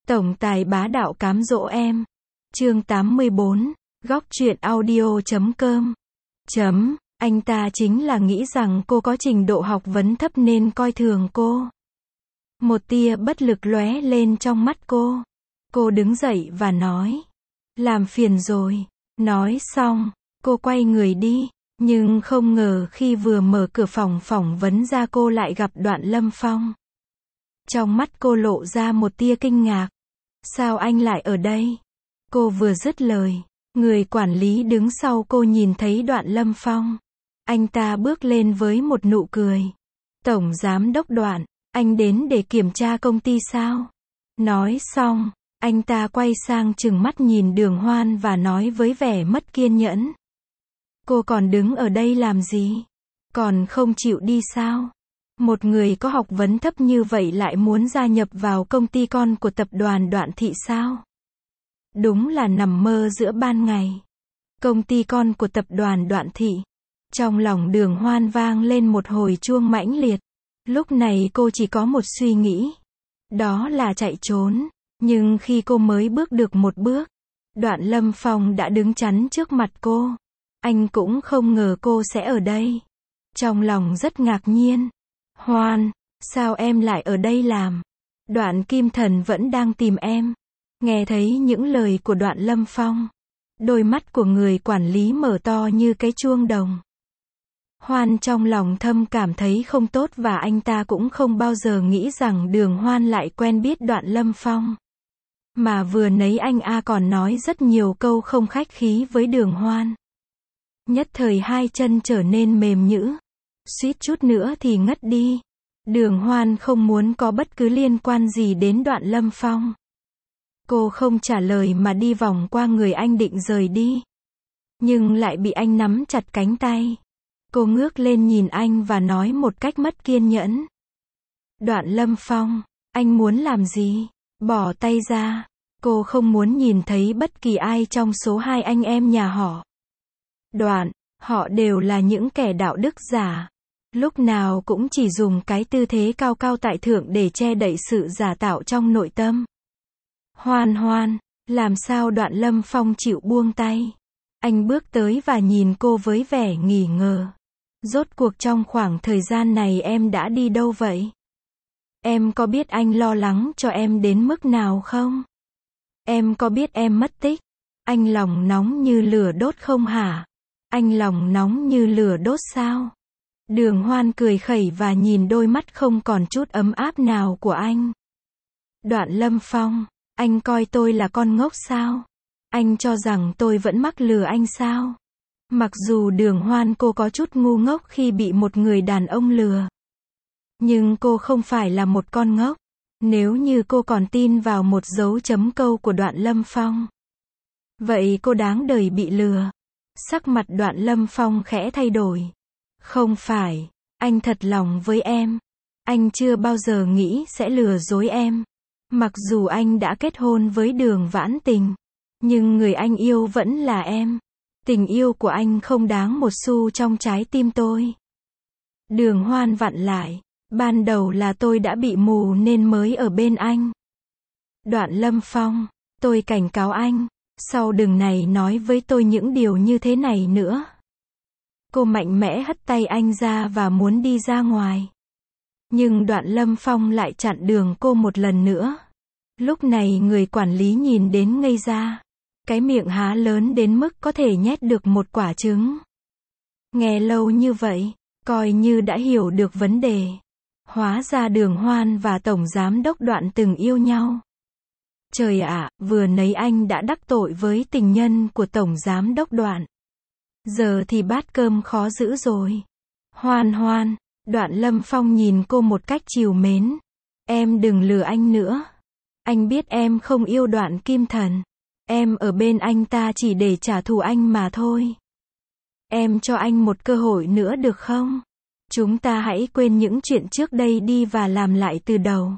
Tổng tài bá đạo cám dỗ em. Chương 84, góc truyện audio.com. Anh ta chính là nghĩ rằng cô có trình độ học vấn thấp nên coi thường cô. Một tia bất lực lóe lên trong mắt cô. Cô đứng dậy và nói. Làm phiền rồi. Nói xong, cô quay người đi. Nhưng không ngờ khi vừa mở cửa phòng phỏng vấn ra cô lại gặp Đoạn Lâm Phong. Trong mắt cô lộ ra một tia kinh ngạc. Sao anh lại ở đây? Cô vừa dứt lời, người quản lý đứng sau cô nhìn thấy Đoạn Lâm Phong. Anh ta bước lên với một nụ cười. Tổng giám đốc Đoạn, anh đến để kiểm tra công ty sao? Nói xong, anh ta quay sang trừng mắt nhìn Đường Hoan và nói với vẻ mất kiên nhẫn. Cô còn đứng ở đây làm gì? Còn không chịu đi sao? Một người có học vấn thấp như vậy lại muốn gia nhập vào công ty con của tập đoàn Đoạn Thị sao? Đúng là nằm mơ giữa ban ngày. Công ty con của tập đoàn Đoạn Thị. Trong lòng Đường Hoan vang lên một hồi chuông mãnh liệt. Lúc này cô chỉ có một suy nghĩ. Đó là chạy trốn. Nhưng khi cô mới bước được một bước, Đoạn Lâm Phong đã đứng chắn trước mặt cô. Anh cũng không ngờ cô sẽ ở đây. Trong lòng rất ngạc nhiên. Hoan, sao em lại ở đây làm? Đoạn Kim Thần vẫn đang tìm em. Nghe thấy những lời của Đoạn Lâm Phong, đôi mắt của người quản lý mở to như cái chuông đồng. Hoan trong lòng thầm cảm thấy không tốt và anh ta cũng không bao giờ nghĩ rằng Đường Hoan lại quen biết Đoạn Lâm Phong. Mà vừa nấy anh còn nói rất nhiều câu không khách khí với Đường Hoan. Nhất thời hai chân trở nên mềm nhũn, suýt chút nữa thì ngất đi. Đường Hoan không muốn có bất cứ liên quan gì đến Đoạn Lâm Phong. Cô không trả lời mà đi vòng qua người anh định rời đi. Nhưng lại bị anh nắm chặt cánh tay. Cô ngước lên nhìn anh và nói một cách mất kiên nhẫn. Đoạn Lâm Phong, anh muốn làm gì? Bỏ tay ra. Cô không muốn nhìn thấy bất kỳ ai trong số hai anh em nhà họ Đoạn. Họ đều là những kẻ đạo đức giả. Lúc nào cũng chỉ dùng cái tư thế cao cao tại thượng để che đậy sự giả tạo trong nội tâm. Hoan, làm sao Đoạn Lâm Phong chịu buông tay? Anh bước tới và nhìn cô với vẻ nghi ngờ. Rốt cuộc trong khoảng thời gian này em đã đi đâu vậy? Em có biết anh lo lắng cho em đến mức nào không? Em có biết em mất tích? Anh lòng nóng như lửa đốt không hả? Anh lòng nóng như lửa đốt sao? Đường Hoan cười khẩy và nhìn đôi mắt không còn chút ấm áp nào của anh. Đoạn Lâm Phong, anh coi tôi là con ngốc sao? Anh cho rằng tôi vẫn mắc lừa anh sao? Mặc dù Đường Hoan cô có chút ngu ngốc khi bị một người đàn ông lừa. Nhưng cô không phải là một con ngốc. Nếu như cô còn tin vào một dấu chấm câu của Đoạn Lâm Phong, vậy cô đáng đời bị lừa. Sắc mặt Đoạn Lâm Phong khẽ thay đổi. Không phải, anh thật lòng với em. Anh chưa bao giờ nghĩ sẽ lừa dối em. Mặc dù anh đã kết hôn với Đường Vãn Tình, nhưng người anh yêu vẫn là em. Tình yêu của anh không đáng một xu trong trái tim tôi. Đường Hoan vặn lại. Ban đầu là tôi đã bị mù nên mới ở bên anh. Đoạn Lâm Phong, tôi cảnh cáo anh, sau đừng này nói với tôi những điều như thế này nữa. Cô mạnh mẽ hất tay anh ra và muốn đi ra ngoài. Nhưng Đoạn Lâm Phong lại chặn đường cô một lần nữa. Lúc này người quản lý nhìn đến ngây ra. Cái miệng há lớn đến mức có thể nhét được một quả trứng. Nghe lâu như vậy, coi như đã hiểu được vấn đề. Hóa ra Đường Hoan và Tổng Giám đốc Đoạn từng yêu nhau. Trời ạ, vừa nấy anh đã đắc tội với tình nhân của Tổng Giám đốc Đoạn. Giờ thì bát cơm khó giữ rồi. Hoan, Đoạn Lâm Phong nhìn cô một cách trìu mến. Em đừng lừa anh nữa. Anh biết em không yêu Đoạn Kim Thần. Em ở bên anh ta chỉ để trả thù anh mà thôi. Em cho anh một cơ hội nữa được không? Chúng ta hãy quên những chuyện trước đây đi và làm lại từ đầu.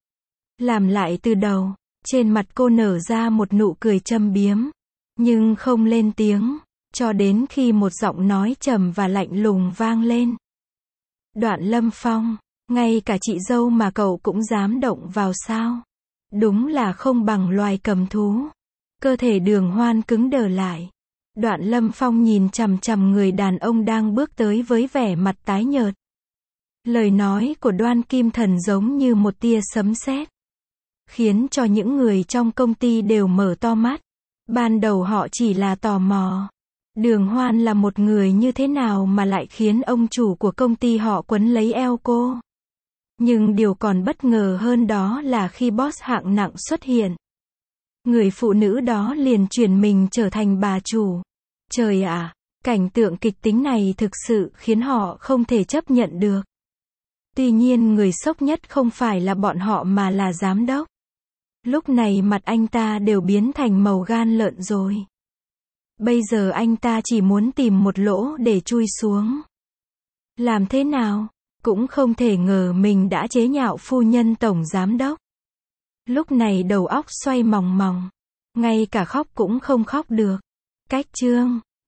Làm lại từ đầu. Trên mặt cô nở ra một nụ cười châm biếm. Nhưng không lên tiếng. Cho đến khi một giọng nói trầm và lạnh lùng vang lên. Đoạn Lâm Phong, ngay cả chị dâu mà cậu cũng dám động vào sao? Đúng là không bằng loài cầm thú. Cơ thể Đường Hoan cứng đờ lại. Đoạn Lâm Phong nhìn chằm chằm người đàn ông đang bước tới với vẻ mặt tái nhợt. Lời nói của Đoan Kim Thần giống như một tia sấm sét, khiến cho những người trong công ty đều mở to mắt. Ban đầu họ chỉ là tò mò. Đường Hoan là một người như thế nào mà lại khiến ông chủ của công ty họ quấn lấy eo cô. Nhưng điều còn bất ngờ hơn đó là khi boss hạng nặng xuất hiện, người phụ nữ đó liền chuyển mình trở thành bà chủ. Trời ạ, cảnh tượng kịch tính này thực sự khiến họ không thể chấp nhận được. Tuy nhiên người sốc nhất không phải là bọn họ mà là giám đốc. Lúc này mặt anh ta đều biến thành màu gan lợn rồi. Bây giờ anh ta chỉ muốn tìm một lỗ để chui xuống. Làm thế nào? Cũng không thể ngờ mình đã chế nhạo phu nhân tổng giám đốc. Lúc này đầu óc xoay mòng mòng. Ngay cả khóc cũng không khóc được. Cách chương